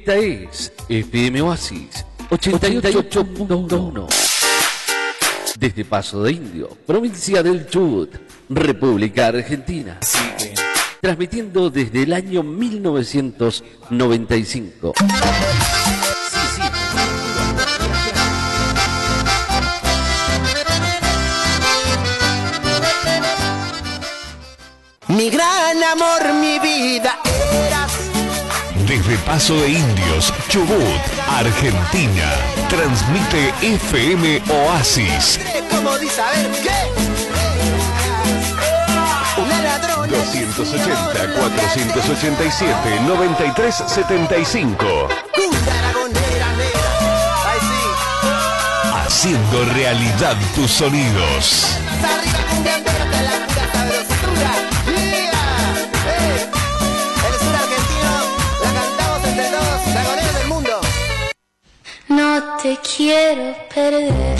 Esta es FM Oasis 88.1. Desde Paso de Indio, provincia del Chubut, República Argentina. Transmitiendo desde el año 1995. Mi gran amor, mi vida eras. Desde Paso de Indios, Chubut, Argentina, transmite FM Oasis. ¿Cómo dice? A ver, ¿qué? Una ladrona. 280-487-9375. Haciendo realidad tus sonidos. Arriba cumbiambera hasta la pura sabrosura. El sur argentino, la cantamos entre todos, dragoneros del mundo. No te quiero perder,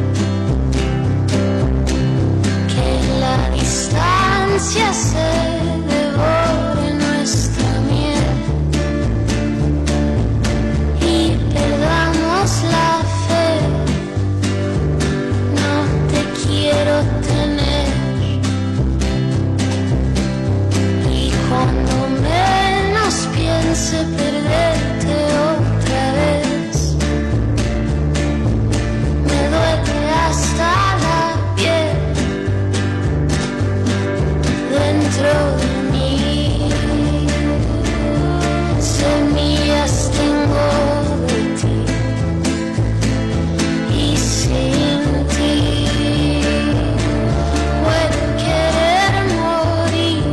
que la distancia se devore nuestra miel y perdamos la fe. No te quiero tener, y cuando menos piense perderte otra vez, me duele hasta la piel dentro de mí. Semillas tengo de ti y sin ti puedo querer morir.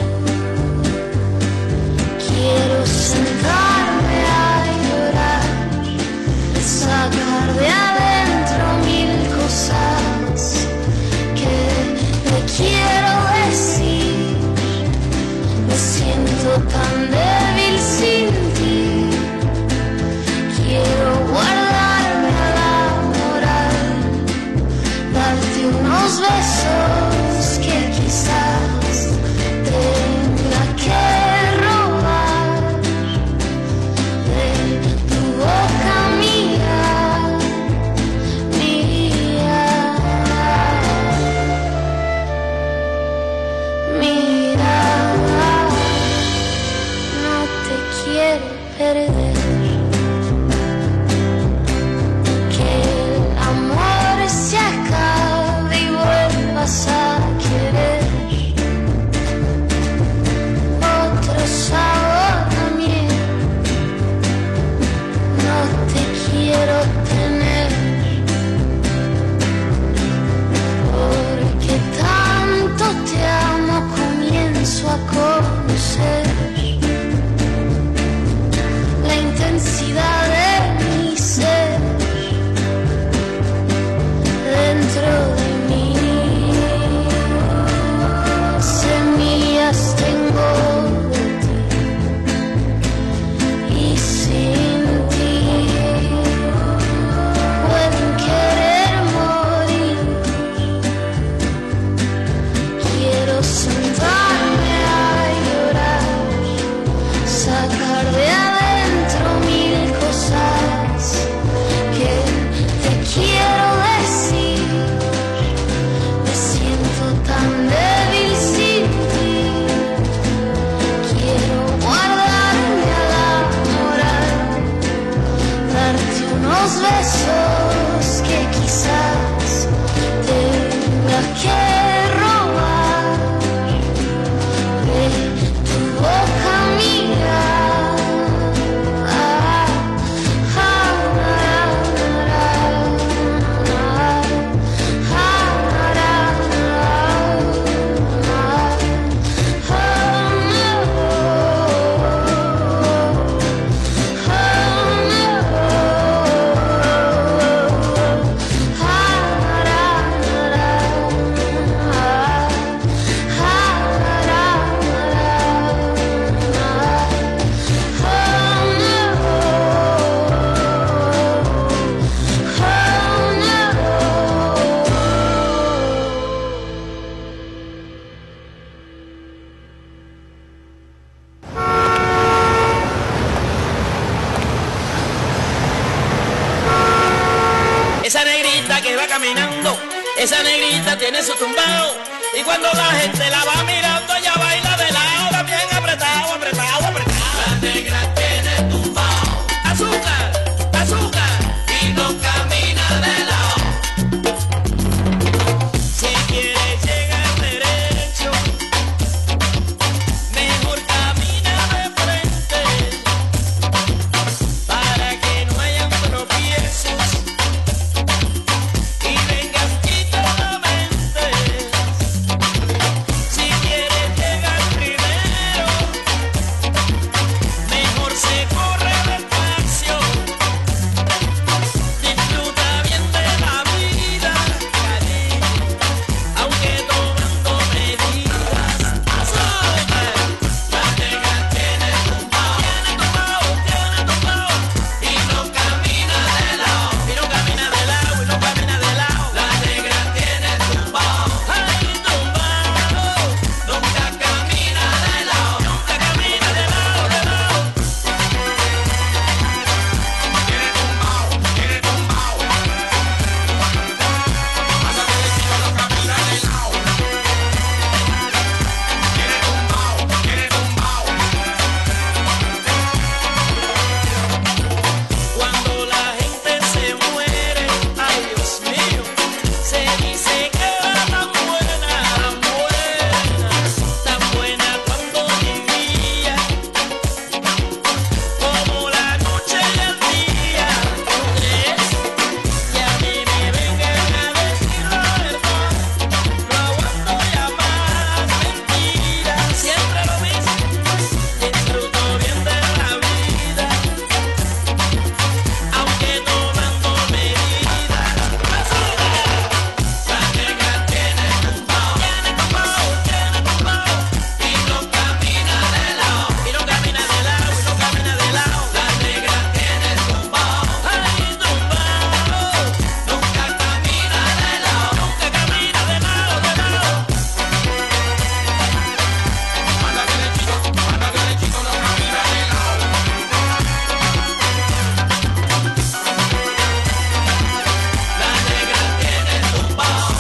Quiero sentarme a llorar, sacar de adentro mil cosas que te quiero decir. Me siento tan débil sin ti. Quiero guardarme a la moral, darte unos besos que quizás tenga que robar de tu boca mía, mía. Mira, no te quiero perder, que el amor se acabe y vuelvas a querer otro sabor a miel. No te quiero tener, porque tanto te amo comienzo a conocer la intensidad de mi ser dentro de mí. Semillas tengo de ti y sin ti pueden querer morir. Quiero sentarme a llorar, sacar de adentro mil cosas que te quiero decir. va caminando, esa negrita tiene su tumbao. Y cuando la gente la va mirando, ella baila de lado, bien apretado, apretado, apretado. La negra tiene tumbao. Azúcar, azúcar. Y no camina de lado. Si quieres llegar derecho, mejor camina de frente, para que no hayan tropiezos y vengas quitadamente. Si quieres llegar primero, mejor se corre despacio. Disfruta bien de la vida, cariño, aunque tomando medidas. Azúcar, la negra tiene tumbao, y no camina de lado, y no camina de lado, y no camina de lado. La negra tiene tumbao, ay, tumbao, nunca camina de lado, nunca camina de lado, de lado. Tiene tumbao, tiene tumbao. Pasa derechito, no camina de lado. Tiene tumbao, tiene tumbao. Cuando la gente se muere, ay Dios mío, se dice que era tan buena, tan buena cuando vivía, como la noche y el día. ¿Tú crees? Y a mí me vengan a decir la verdad, no aguanto ya más mentiras. Siempre lo mismo, disfruto bien de la vida, aunque tomando medidas. Azúcar, la negra tiene tumbao, y no camina de lado, y no camina de lado, y no camina de lado. La negra tiene tumbao, ay, tumbao, nunca camina de lado, nunca camina de lado, de lado. Anda derechito, no camina de lado. La negra tiene tumbao.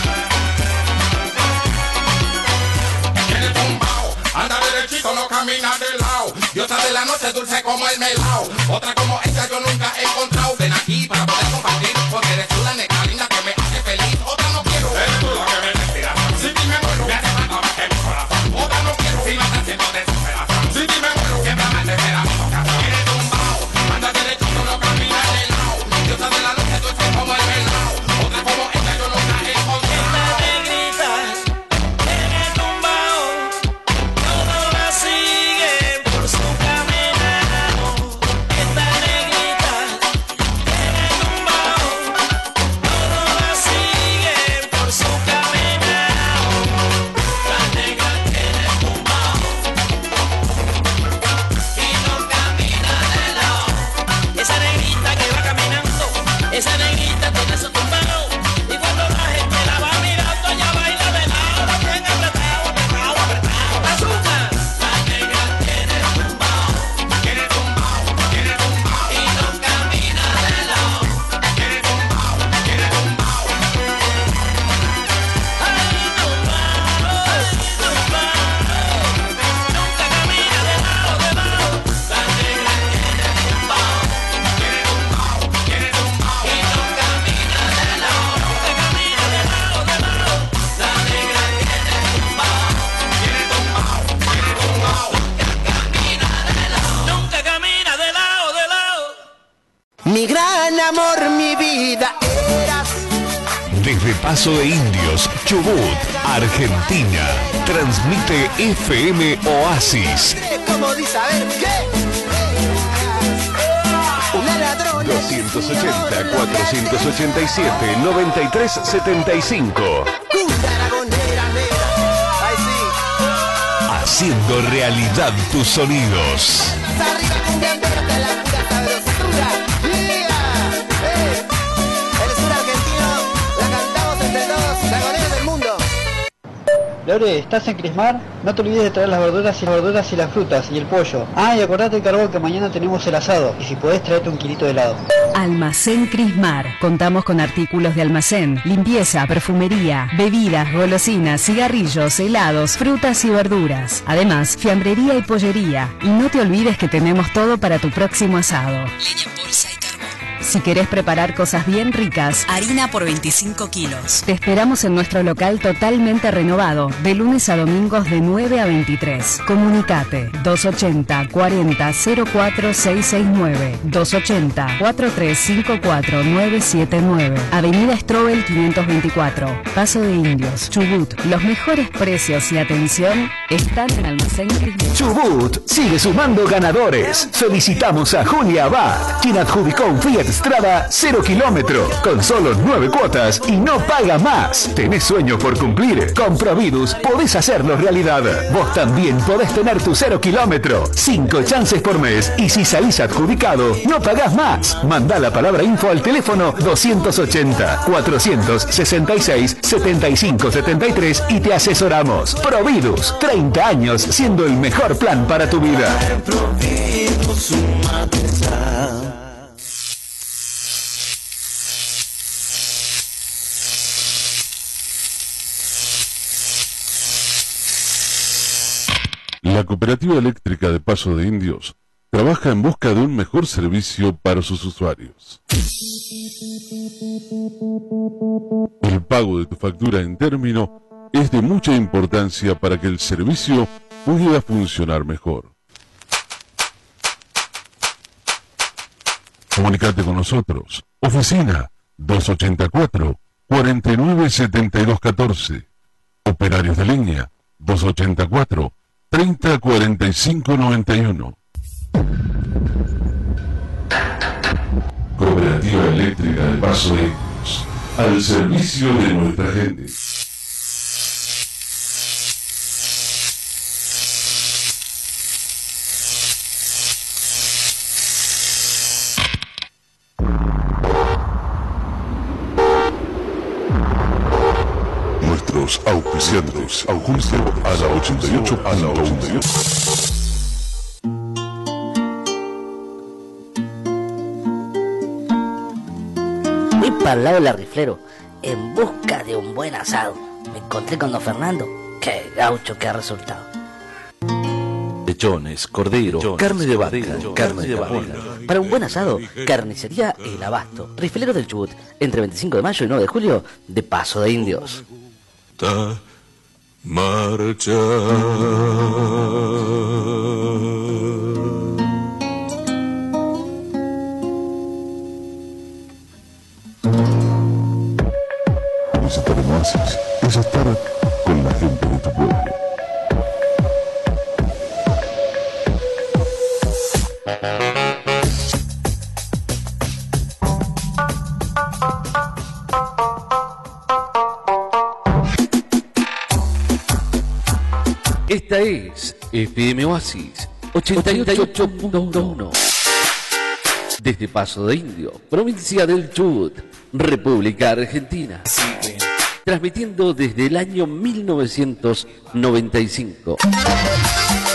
Tiene tumbao, anda derechito, no camina de lado. Diosa de la noche, dulce como el melao. Otra como ella yo nunca he encontrado. Ven aquí para poder compartir, porque eres tú la negra linda que me hace feliz. Otra no quiero, eres tú la que me respira. Si dime muero, me hace falta más que mi corazón. Otra no quiero, si me estás haciendo desesperación. Si dime muero, siempre me espera mi vocación. Tiene tumbao, anda derechito, no camina de lado. Diosa de la noche, dulce como el melao. Otra como ella yo nunca he Esta encontrado. negrita tiene tumbao, todos la siguen por su caminado. Esta negrita tiene tumbao, todos la siguen por su caminado. La negra tiene tumbao, y no camina de lado. Esa negrita que va caminando, esa negrita tiene su tumbao. Y cuando la gente la va mirando, ella baila de lado, bien apretado, apretado, apretado. Azúcar, la negra tiene tumbao, Tiene tumbao, tiene tumbao. y no camina de lado. Tiene tumbao, tiene tumbao. Ay, tumbao, nunca camina de lado, de lado. La negra tiene tumbao, Tiene tumbao, tiene tumbao. y no camina de lado, nunca camina de lado, de lado. La negra tiene tumbao, Tiene tumbao, tiene tumbao. nunca camina de lado, de lado. Mi gran amor, mi vida eras. Desde Paso de Indios, Chubut, Argentina. Transmite FM Oasis. Como dice, a ver, ¿qué? Una ladrona. 280-487-9375. Cunda aragonera negra. Ay, sí. Haciendo realidad tus sonidos. Más arriba cumbiambera hasta la pura sabrosura. Yeah. El sur argentino la cantamos entre todos, dragoneros del mundo. Lore, ¿estás en Crismar? No te olvides de traer las verduras y las frutas y el pollo. Ah, y acordate, Carbón, que mañana tenemos el asado. Y si podés, traerte un kilito de helado. Almacén Crismar. Contamos con artículos de almacén, limpieza, perfumería, bebidas, golosinas, cigarrillos, helados, frutas y verduras. Además, fiambrería y pollería. Y no te olvides que tenemos todo para tu próximo asado. Leña en bolsa y carbón. Si querés preparar cosas bien ricas, harina por 25 kilos. Te esperamos en nuestro local totalmente renovado, de lunes a domingos de 9 a 23. Comunicate 280 40 04 669 280 4354 979. Avenida Strobel 524, Paso de Indios, Chubut. Los mejores precios y atención están en Almacén Crismar. Chubut sigue sumando ganadores. Felicitamos a Julia Abad, quien adjudicó un Fiat Strada 0 kilómetro, con solo 9 cuotas y no paga más. ¿Tenés sueños por cumplir? Con Providus podés hacerlo realidad. Vos también podés tener tu 0 kilómetro. 5 chances por mes y si salís adjudicado, no pagás más. Mandá la palabra info al teléfono 280 466 7573 y te asesoramos. Providus, 30 años siendo el mejor plan para tu vida. La Cooperativa Eléctrica de Paso de Indios trabaja en busca de un mejor servicio para sus usuarios. El pago de tu factura en término es de mucha importancia para que el servicio pueda funcionar mejor. Comunicate con nosotros. Oficina 284 49 72 14. Operarios de línea 284 30 45 91. Cooperativa Eléctrica de Paso de Indios, al servicio de nuestra gente. Nuestros auspiciantes auspician a la 88.1. Fui para el lado del Riflero en busca de un buen asado. Me encontré con don Fernando. Qué gaucho que ha resultado. Lechones, cordero, carne de vaca, carne de vaca. Para un buen asado, carnicería El Abasto. Riflero del Chubut, entre 25 de mayo y 9 de julio, de Paso de Indios. Marcha. Visitar el oasis es estar con la gente de tu pueblo. Esta es FM Oasis 88.1 desde Paso de Indio, provincia del Chubut, República Argentina, transmitiendo desde el año 1995.